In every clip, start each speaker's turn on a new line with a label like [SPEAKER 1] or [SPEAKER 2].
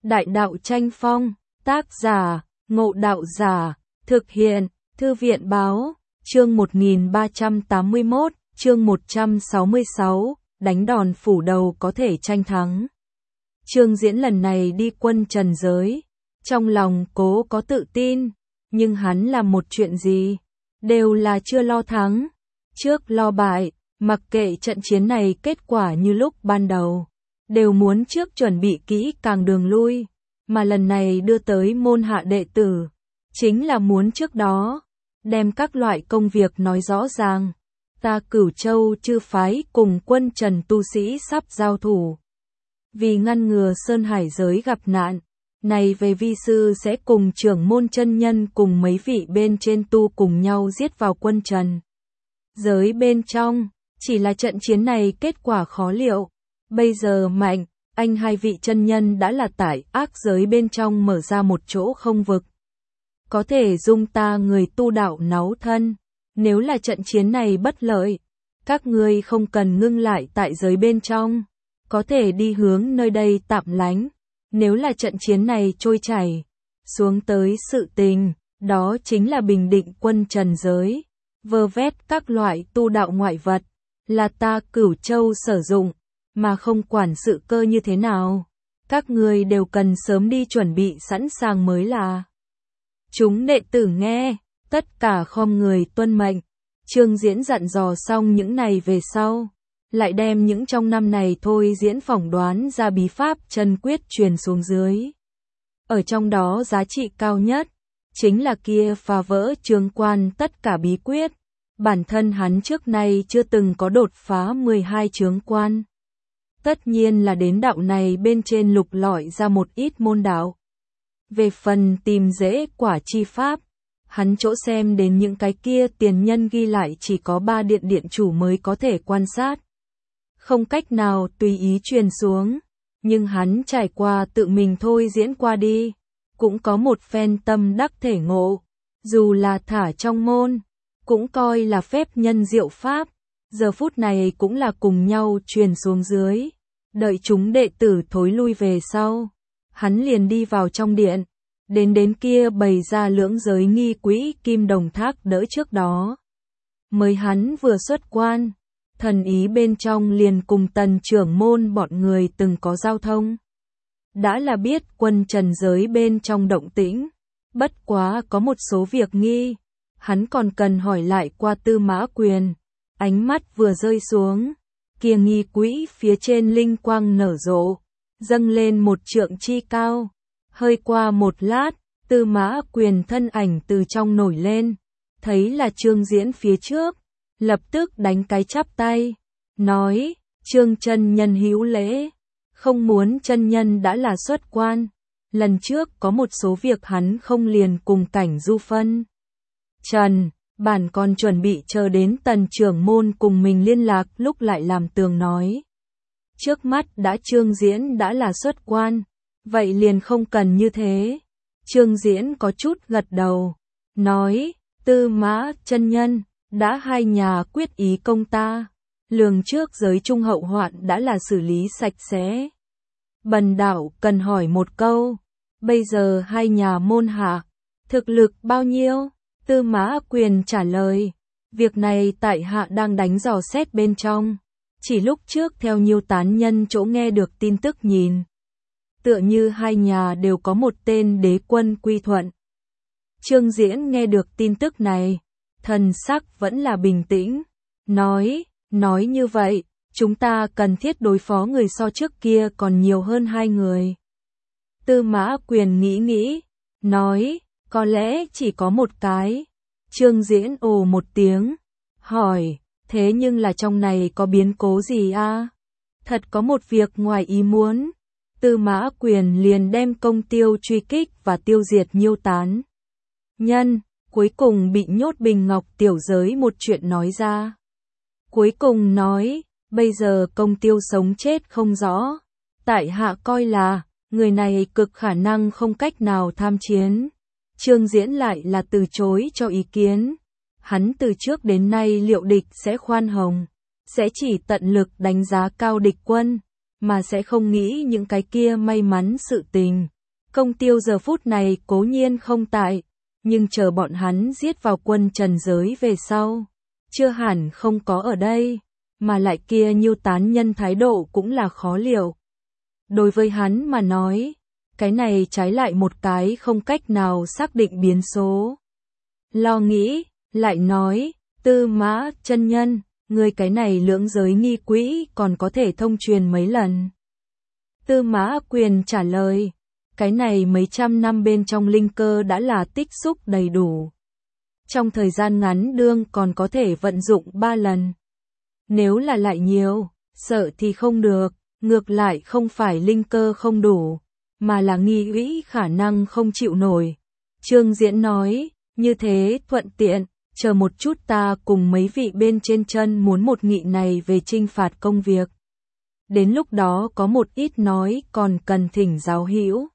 [SPEAKER 1] Đại đạo tranh phong, tác giả, Ngộ Đạo Giả, thực hiện, Thư viện báo, chương 1381, chương 166, đánh đòn phủ đầu có thể tranh thắng. Trương Diễn lần này đi quân trần giới, trong lòng cố có tự tin, nhưng hắn làm một chuyện gì, đều là chưa lo thắng, trước lo bại, mặc kệ trận chiến này kết quả như lúc ban đầu, đều muốn trước chuẩn bị kỹ càng đường lui, mà lần này đưa tới môn hạ đệ tử, chính là muốn trước đó, đem các loại công việc nói rõ ràng. Ta Cửu Châu chư phái cùng quân trần tu sĩ sắp giao thủ. Vì ngăn ngừa Sơn Hải giới gặp nạn, này về vi sư sẽ cùng trưởng môn chân nhân cùng mấy vị bên trên tu cùng nhau giết vào quân trần giới bên trong, chỉ là trận chiến này kết quả khó liệu. Bây giờ mạnh, anh hai vị chân nhân đã là tại ác giới bên trong mở ra một chỗ không vực, có thể dung ta người tu đạo náu thân. Nếu là trận chiến này bất lợi, các ngươi không cần ngưng lại tại giới bên trong, có thể đi hướng nơi đây tạm lánh. Nếu là trận chiến này trôi chảy xuống tới sự tình, đó chính là bình định quân trần giới, vơ vét các loại tu đạo ngoại vật, là ta Cửu Châu sử dụng, mà không quản sự cơ như thế nào. Các ngươi đều cần sớm đi chuẩn bị sẵn sàng mới là. Chúng đệ tử nghe, tất cả khom người tuân mệnh. Trương Diễn dặn dò xong những này về sau, lại đem những trong năm này thôi diễn phỏng đoán ra bí pháp chân quyết truyền xuống dưới. Ở trong đó giá trị cao nhất, chính là kia phá vỡ trường quan tất cả bí quyết. Bản thân hắn trước nay chưa từng có đột phá 12 chướng quan. Tất nhiên là đến đạo này bên trên lục lọi ra một ít môn đạo. Về phần tìm dễ quả chi pháp, hắn chỗ xem đến những cái kia tiền nhân ghi lại chỉ có 3 điện chủ mới có thể quan sát. Không cách nào tùy ý truyền xuống, nhưng hắn trải qua tự mình thôi diễn qua đi, cũng có một phen tâm đắc thể ngộ, dù là thả trong môn, cũng coi là phép nhân diệu pháp, giờ phút này cũng là cùng nhau truyền xuống dưới. Đợi chúng đệ tử thối lui về sau, hắn liền đi vào trong điện, đến kia bày ra lưỡng giới nghi quỹ kim đồng thác đỡ trước đó. Mới hắn vừa xuất quan, thần ý bên trong liền cùng tần trưởng môn bọn người từng có giao thông. Đã là biết quân trần giới bên trong động tĩnh, bất quá có một số việc nghi, hắn còn cần hỏi lại qua Tư Mã Quyền. Ánh mắt vừa rơi xuống, kia nghi quỹ phía trên linh quang nở rộ, dâng lên một trượng chi cao. Hơi qua một lát, Tư Mã Quyền thân ảnh từ trong nổi lên, thấy là Trương Diễn phía trước, lập tức đánh cái chắp tay, nói: Trương chân nhân hữu lễ, không muốn chân nhân đã là xuất quan, lần trước có một số việc hắn không liền cùng cảnh du phân trần, bản còn chuẩn bị chờ đến tần trưởng môn cùng mình liên lạc lúc lại làm tường nói. Trước mắt đã Trương Diễn đã là xuất quan, vậy liền không cần như thế. Trương Diễn có chút gật đầu, nói: Tư Mã chân nhân, đã hai nhà quyết ý công ta, lường trước giới trung hậu hoạn đã là xử lý sạch sẽ. Bần đạo cần hỏi một câu, bây giờ hai nhà môn hạ, thực lực bao nhiêu? Tư Mã Quyền trả lời: việc này tại hạ đang đánh dò xét bên trong, chỉ lúc trước theo nhiều tán nhân chỗ nghe được tin tức nhìn, tựa như hai nhà đều có một tên đế quân quy thuận. Trương Diễn nghe được tin tức này, thần sắc vẫn là bình tĩnh, nói như vậy, chúng ta cần thiết đối phó người so trước kia còn nhiều hơn 2 người. Tư Mã Quyền nghĩ, nói: có lẽ chỉ có một cái. Trương Diễn ồ một tiếng, hỏi: thế nhưng là trong này có biến cố gì a? Thật có một việc ngoài ý muốn. Tư Mã Quyền liền đem công tiêu truy kích và tiêu diệt Nhiêu tán nhân, cuối cùng bị nhốt Bình Ngọc tiểu giới một chuyện nói ra. Cuối cùng nói: bây giờ công tiêu sống chết không rõ, tại hạ coi là người này cực khả năng không cách nào tham chiến. Trương Diễn lại là từ chối cho ý kiến. Hắn từ trước đến nay liệu địch sẽ khoan hồng, sẽ chỉ tận lực đánh giá cao địch quân, mà sẽ không nghĩ những cái kia may mắn sự tình, Công Tiêu giờ phút này cố nhiên không tại, nhưng chờ bọn hắn giết vào quân trần giới về sau, chưa hẳn không có ở đây, mà lại kia nhiêu tán nhân thái độ cũng là khó liệu. Đối với hắn mà nói, cái này trái lại một cái không cách nào xác định biến số. Lo nghĩ, lại nói, Tư Mã chân nhân, người cái này lưỡng giới nghi quỹ còn có thể thông truyền mấy lần. Tư Mã Quyền trả lời, cái này mấy trăm năm bên trong linh cơ đã là tích xúc đầy đủ. Trong thời gian ngắn đương còn có thể vận dụng 3 lần. Nếu là lại nhiều, sợ thì không được, ngược lại không phải linh cơ không đủ, mà là nghi quỹ khả năng không chịu nổi. Trương Diễn nói, như thế thuận tiện, chờ một chút ta cùng mấy vị bên trên chân muốn một nghị này về trinh phạt công việc. Đến lúc đó có một ít nói còn cần thỉnh giáo hữu.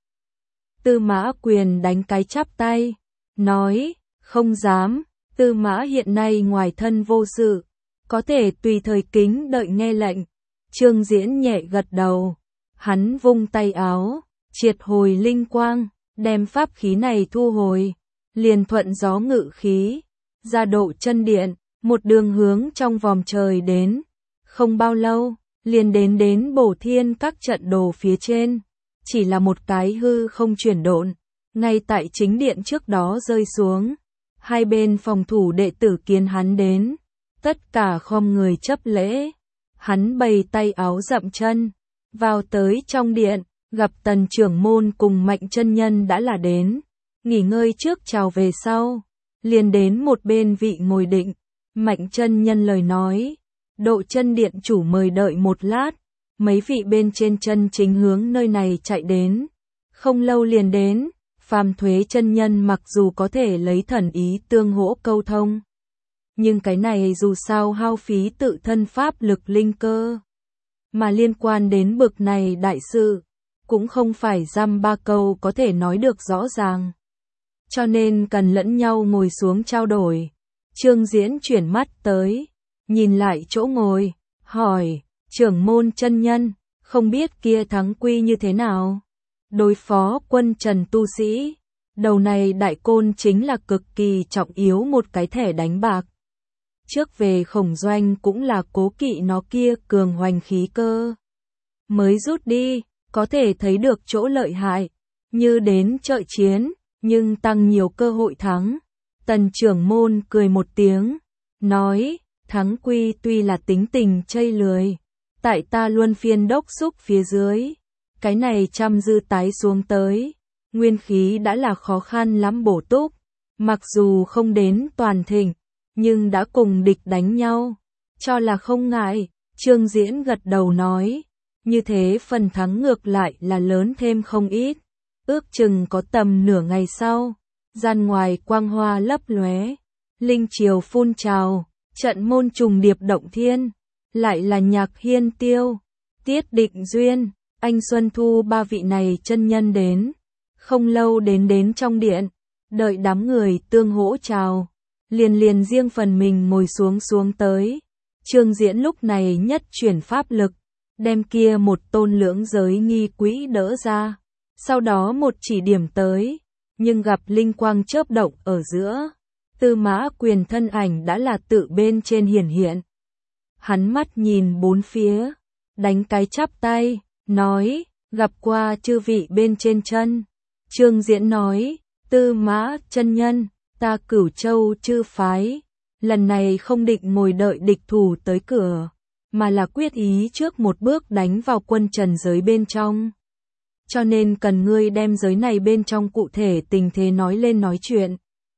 [SPEAKER 1] Tư Mã Quyền đánh cái chắp tay, nói, không dám, Tư Mã hiện nay ngoài thân vô sự, có thể tùy thời kính đợi nghe lệnh. Trương Diễn nhẹ gật đầu, hắn vung tay áo, triệt hồi linh quang, đem pháp khí này thu hồi, liền thuận gió ngự khí, ra Độ Chân Điện, một đường hướng trong vòng trời đến. Không bao lâu, liền đến Bổ Thiên các trận đồ phía trên, chỉ là một cái hư không chuyển độn, ngay tại chính điện trước đó rơi xuống. Hai bên phòng thủ đệ tử kiến hắn đến, tất cả khom người chấp lễ. Hắn bày tay áo dậm chân, vào tới trong điện, gặp Tần trưởng môn cùng Mạnh chân nhân đã là đến, nghỉ ngơi trước chào về sau, liền đến một bên vị ngồi định. Mạnh chân nhân lời nói, Độ Chân Điện chủ mời đợi một lát, mấy vị bên trên chân chính hướng nơi này chạy đến, không lâu liền đến. Phàm Thuế chân nhân mặc dù có thể lấy thần ý tương hỗ câu thông, nhưng cái này dù sao hao phí tự thân pháp lực linh cơ, mà liên quan đến bực này đại sự, cũng không phải dăm ba câu có thể nói được rõ ràng. Cho nên cần lẫn nhau ngồi xuống trao đổi. Trương Diễn chuyển mắt tới, nhìn lại chỗ ngồi, hỏi, trưởng môn chân nhân, không biết kia thắng quy như thế nào? Đối phó quân trần tu sĩ, đầu này đại côn chính là cực kỳ trọng yếu một cái thẻ đánh bạc. Trước về Khổng Doanh cũng là cố kỵ nó kia cường hoành khí cơ. Mới rút đi, có thể thấy được chỗ lợi hại, như đến trợ chiến, nhưng tăng nhiều cơ hội thắng. Tần trưởng môn cười một tiếng, nói, thắng quy tuy là tính tình chây lười, tại ta luân phiên đốc xúc phía dưới. Cái này trăm dư tái xuống tới, nguyên khí đã là khó khăn lắm bổ túc, mặc dù không đến toàn thịnh, nhưng đã cùng địch đánh nhau, cho là không ngại. Trương Diễn gật đầu nói, như thế phần thắng ngược lại là lớn thêm không ít, ước chừng có tầm nửa ngày sau, gian ngoài quang hoa lấp lóe, linh triều phun trào, trận môn trùng điệp động thiên, lại là Nhạc Hiên Tiêu, Tiết Định Duyên, Anh Xuân Thu ba vị này chân nhân đến, không lâu đến trong điện, đợi đám người tương hỗ chào, liền riêng phần mình ngồi xuống tới. Trương Diễn lúc này nhất chuyển pháp lực, đem kia một tôn lưỡng giới nghi quỹ đỡ ra, sau đó một chỉ điểm tới, nhưng gặp linh quang chớp động ở giữa, Tư Mã Quyền thân ảnh đã là tự bên trên hiển hiện. Hắn mắt nhìn bốn phía, đánh cái chắp tay, nói, gặp qua chư vị bên trên chân. Trương Diễn nói, Tư Mã chân nhân, ta Cửu Châu chư phái, lần này không định ngồi đợi địch thủ tới cửa, mà là quyết ý trước một bước đánh vào quân trần giới bên trong. Cho nên cần ngươi đem giới này bên trong cụ thể tình thế nói lên nói chuyện.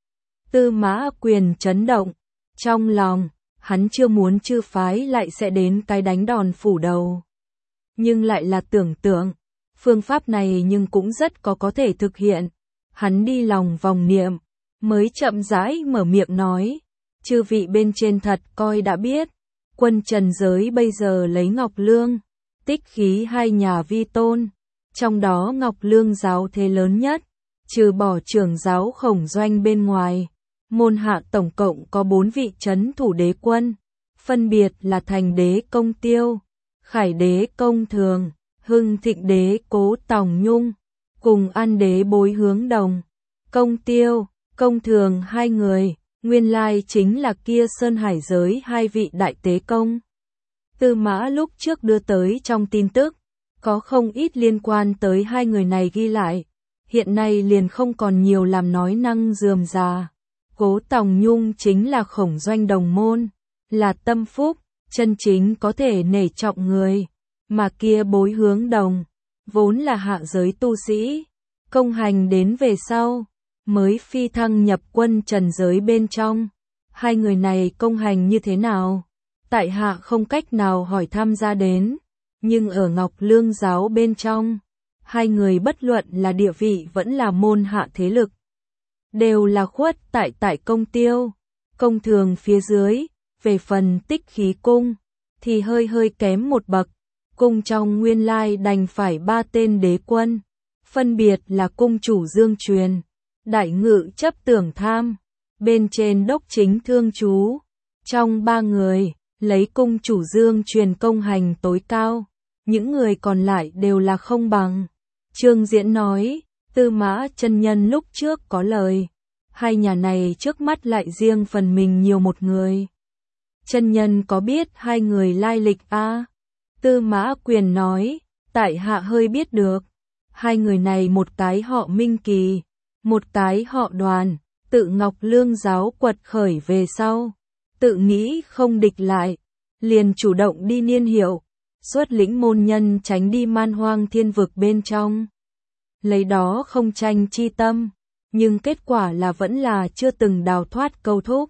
[SPEAKER 1] Tư Mã Quyền chấn động, trong lòng, hắn chưa muốn chư phái lại sẽ đến cái đánh đòn phủ đầu. Nhưng lại là tưởng tượng, phương pháp này nhưng cũng rất có thể thực hiện. Hắn đi lòng vòng niệm, mới chậm rãi mở miệng nói, chư vị bên trên thật coi đã biết, quân trần giới bây giờ lấy Ngọc Lương, Tích Khí hai nhà vi tôn, trong đó Ngọc Lương giáo thế lớn nhất, trừ bỏ trưởng giáo Khổng Doanh bên ngoài, môn hạ tổng cộng có 4 vị trấn thủ đế quân, phân biệt là Thành đế Công Tiêu, Khải đế Công Thường, Hưng Thịnh đế Cố Tòng Nhung, cùng An Đế Bối Hướng Đồng, Công Tiêu, Công Thường hai người, nguyên lai chính là kia Sơn Hải giới hai vị đại tế công. Tư Mã lúc trước đưa tới trong tin tức, có không ít liên quan tới hai người này ghi lại, hiện nay liền không còn nhiều làm nói năng rườm rà. Cố Tòng Nhung chính là Khổng Doanh đồng môn, là tâm phúc, chân chính có thể nể trọng người, mà kia Bối Hướng Đồng, vốn là hạ giới tu sĩ, công hành đến về sau, mới phi thăng nhập quân trần giới bên trong. Hai người này công hành như thế nào? Tại hạ không cách nào hỏi thăm ra đến, nhưng ở Ngọc Lương giáo bên trong, hai người bất luận là địa vị vẫn là môn hạ thế lực, đều là khuất tại Công Tiêu, Công Thường phía dưới. Về phần Tích Khí cung thì hơi kém một bậc, cung trong nguyên lai đành phải ba tên đế quân, phân biệt là cung chủ Dương Truyền, đại ngự chấp Tưởng Tham, bên trên đốc chính Thương Chú. Trong ba người, lấy cung chủ Dương Truyền công hành tối cao, những người còn lại đều là không bằng. Trương Diễn nói, Tư Mã chân nhân lúc trước có lời, hai nhà này trước mắt lại riêng phần mình nhiều một người. Chân nhân có biết hai người lai lịch a? Tư Mã Quyền nói, tại hạ hơi biết được. Hai người này một cái họ Minh Kỳ, một cái họ Đoàn, tự Ngọc Lương giáo quật khởi về sau, tự nghĩ không địch lại, liền chủ động đi niên hiệu, xuất lĩnh môn nhân tránh đi man hoang thiên vực bên trong. Lấy đó không tranh chi tâm, nhưng kết quả là vẫn là chưa từng đào thoát câu thúc.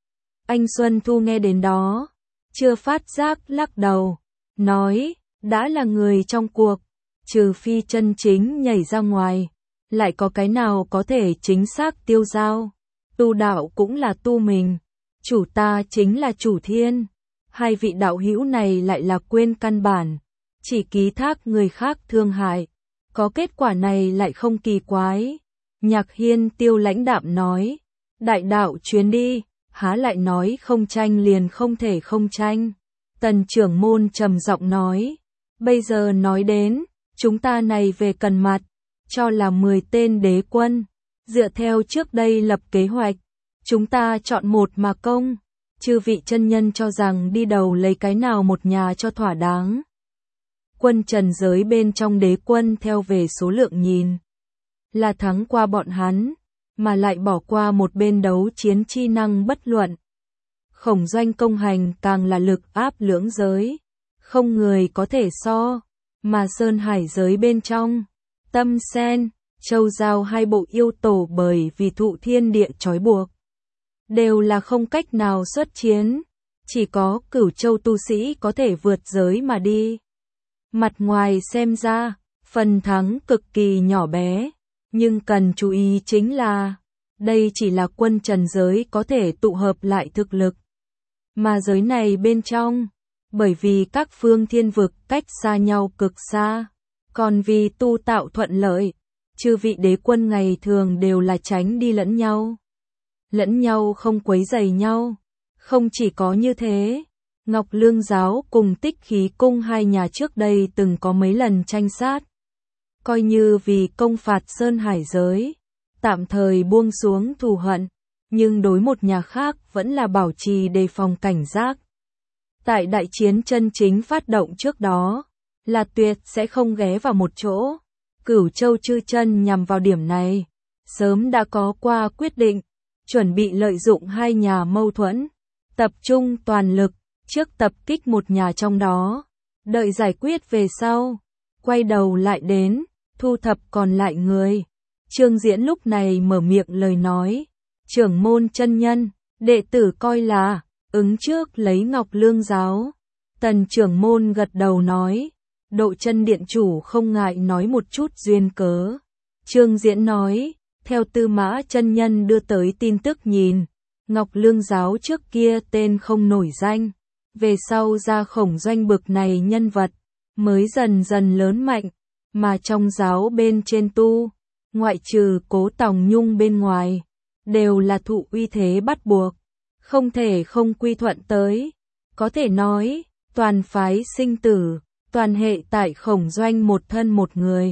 [SPEAKER 1] Anh Xuân Thu nghe đến đó, chưa phát giác lắc đầu, nói, đã là người trong cuộc, trừ phi chân chính nhảy ra ngoài, lại có cái nào có thể chính xác tiêu giao. Tu đạo cũng là tu mình, chủ ta chính là chủ thiên. Hai vị đạo hữu này lại là quên căn bản, chỉ ký thác người khác thương hại. Có kết quả này lại không kỳ quái. Nhạc Hiên Tiêu lãnh đạm nói, đại đạo chuyến đi, há lại nói không tranh liền không thể không tranh. Tần trưởng môn trầm giọng nói, bây giờ nói đến, chúng ta này về cần mặt, cho là 10 tên đế quân, dựa theo trước đây lập kế hoạch, chúng ta chọn một mà công, chư vị chân nhân cho rằng đi đầu lấy cái nào một nhà cho thỏa đáng. Quân trần giới bên trong đế quân theo về số lượng nhìn, là thắng qua bọn hắn, mà lại bỏ qua một bên đấu chiến chi năng bất luận. Khổng Doanh công hành càng là lực áp lưỡng giới, không người có thể so, mà Sơn Hải giới bên trong, Tâm Sen, Châu Giao hai bộ yêu tổ bởi vì thụ thiên địa trói buộc, đều là không cách nào xuất chiến, chỉ có Cửu Châu tu sĩ có thể vượt giới mà đi. Mặt ngoài xem ra, phần thắng cực kỳ nhỏ bé, nhưng cần chú ý chính là, đây chỉ là quân trần giới có thể tụ hợp lại thực lực. Mà giới này bên trong, bởi vì các phương thiên vực cách xa nhau cực xa, còn vì tu tạo thuận lợi, chư vị đế quân ngày thường đều là tránh đi lẫn nhau không quấy rầy nhau. Không chỉ có như thế, Ngọc Lương giáo cùng Tích Khí cung hai nhà trước đây từng có mấy lần tranh sát, coi như vì công phạt Sơn Hải giới, tạm thời buông xuống thù hận, nhưng đối một nhà khác vẫn là bảo trì đề phòng cảnh giác. Tại đại chiến chân chính phát động trước đó, là tuyệt sẽ không ghé vào một chỗ. Cửu Châu chư chân nhằm vào điểm này, sớm đã có qua quyết định, chuẩn bị lợi dụng hai nhà mâu thuẫn, tập trung toàn lực, trước tập kích một nhà trong đó, đợi giải quyết về sau, quay đầu lại đến, thu thập còn lại người. Trương Diễn lúc này mở miệng lời nói, trưởng môn chân nhân, đệ tử coi là, ứng trước lấy Ngọc Lương giáo. Tần trưởng môn gật đầu nói, Độ Chân điện chủ không ngại nói một chút duyên cớ. Trương Diễn nói, theo Tư Mã chân nhân đưa tới tin tức nhìn, Ngọc Lương giáo trước kia tên không nổi danh, về sau ra Khổng Doanh bực này nhân vật, mới dần dần lớn mạnh, mà trong giáo bên trên tu, ngoại trừ Cố Tòng Nhung bên ngoài, đều là thụ uy thế bắt buộc, không thể không quy thuận tới. Có thể nói, toàn phái sinh tử, toàn hệ tại Khổng Doanh một thân một người,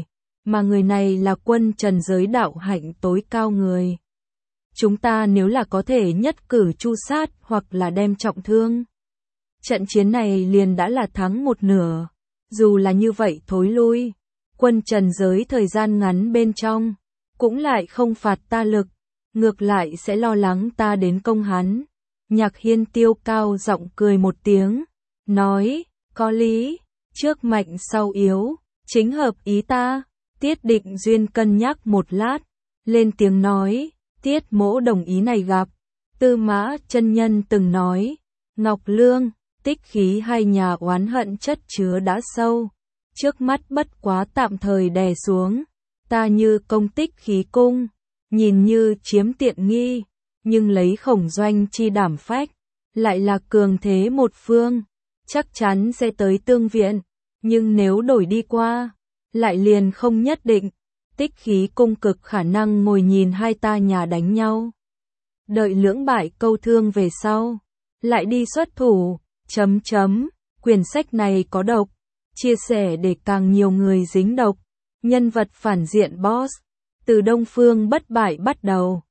[SPEAKER 1] mà người này là quân trần giới đạo hạnh tối cao người. Chúng ta nếu là có thể nhất cử chu sát hoặc là đem trọng thương. Trận chiến này liền đã là thắng một nửa. Dù là như vậy thối lui, quân trần giới thời gian ngắn bên trong, cũng lại không phạt ta lực, ngược lại sẽ lo lắng ta đến công hắn. Nhạc Hiên tiêu cao giọng cười một tiếng, nói, có lý, trước mạnh sau yếu, chính hợp ý ta. Tiết Định Duyên cân nhắc một lát, lên tiếng nói, Tiết mỗ đồng ý này gặp. Tư Mã chân nhân từng nói, Ngọc Lương, tích khí hay nhà oán hận chất chứa đã sâu, trước mắt bất quá tạm thời đè xuống, ta như công tích khí cung, nhìn như chiếm tiện nghi, nhưng lấy khổng doanh chi đảm phách, lại là cường thế một phương, chắc chắn sẽ tới tương viện, nhưng nếu đổi đi qua, lại liền không nhất định, tích khí cung cực khả năng ngồi nhìn hai ta nhà đánh nhau. Đợi lưỡng bại câu thương về sau, lại đi xuất thủ, quyển sách này có độc, chia sẻ để càng nhiều người dính độc, nhân vật phản diện boss, từ Đông Phương bất bại bắt đầu.